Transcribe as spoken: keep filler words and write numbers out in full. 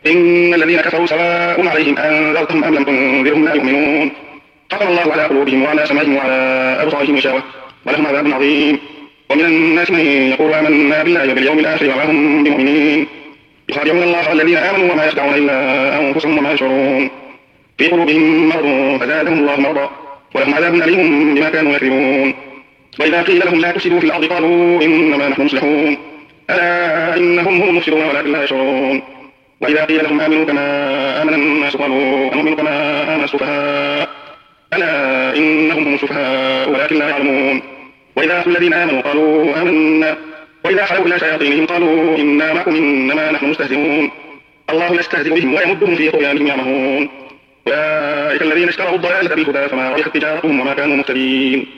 إن الذين كفروا سواء عليهم أنذرتهم أم لم تنذرهم لا يؤمنون ختم الله على قلوبهم وعلى سمعهم وعلى أبصارهم غشاوة ولهم عذاب عظيم ومن الناس من يقول آمنا بالله وباليوم الآخر وما هم بمؤمنين يخادعون الله والذين آمنوا وما يخدعون إلا أنفسهم وما يشعرون في قلوبهم مرض فزادهم الله مرضا ولهم عذاب أليم بما كانوا يكذبون وإذا قيل لهم لا تفسدوا في الأرض قالوا إنما نحن مصلحون ألا إنهم هم المفسدون ولكن لا يشعرون وإذا قيل لهم آمنوا كما آمن الناس قالوا أنؤمن كما آمن السفهاء ألا إنهم هم السفهاء ولكن لا يعلمون وإذا لقوا الذين آمنوا قالوا آمنا وإذا خلوا إلى شياطينهم قالوا إنا معكم إنما نحن مستهزئون الله يستهزئ بهم ويمدهم في طغيانهم يعمهون أولئك الذين اشتروا الضلالة بالهدى فما ربحت تجارتهم وما كانوا مهتدين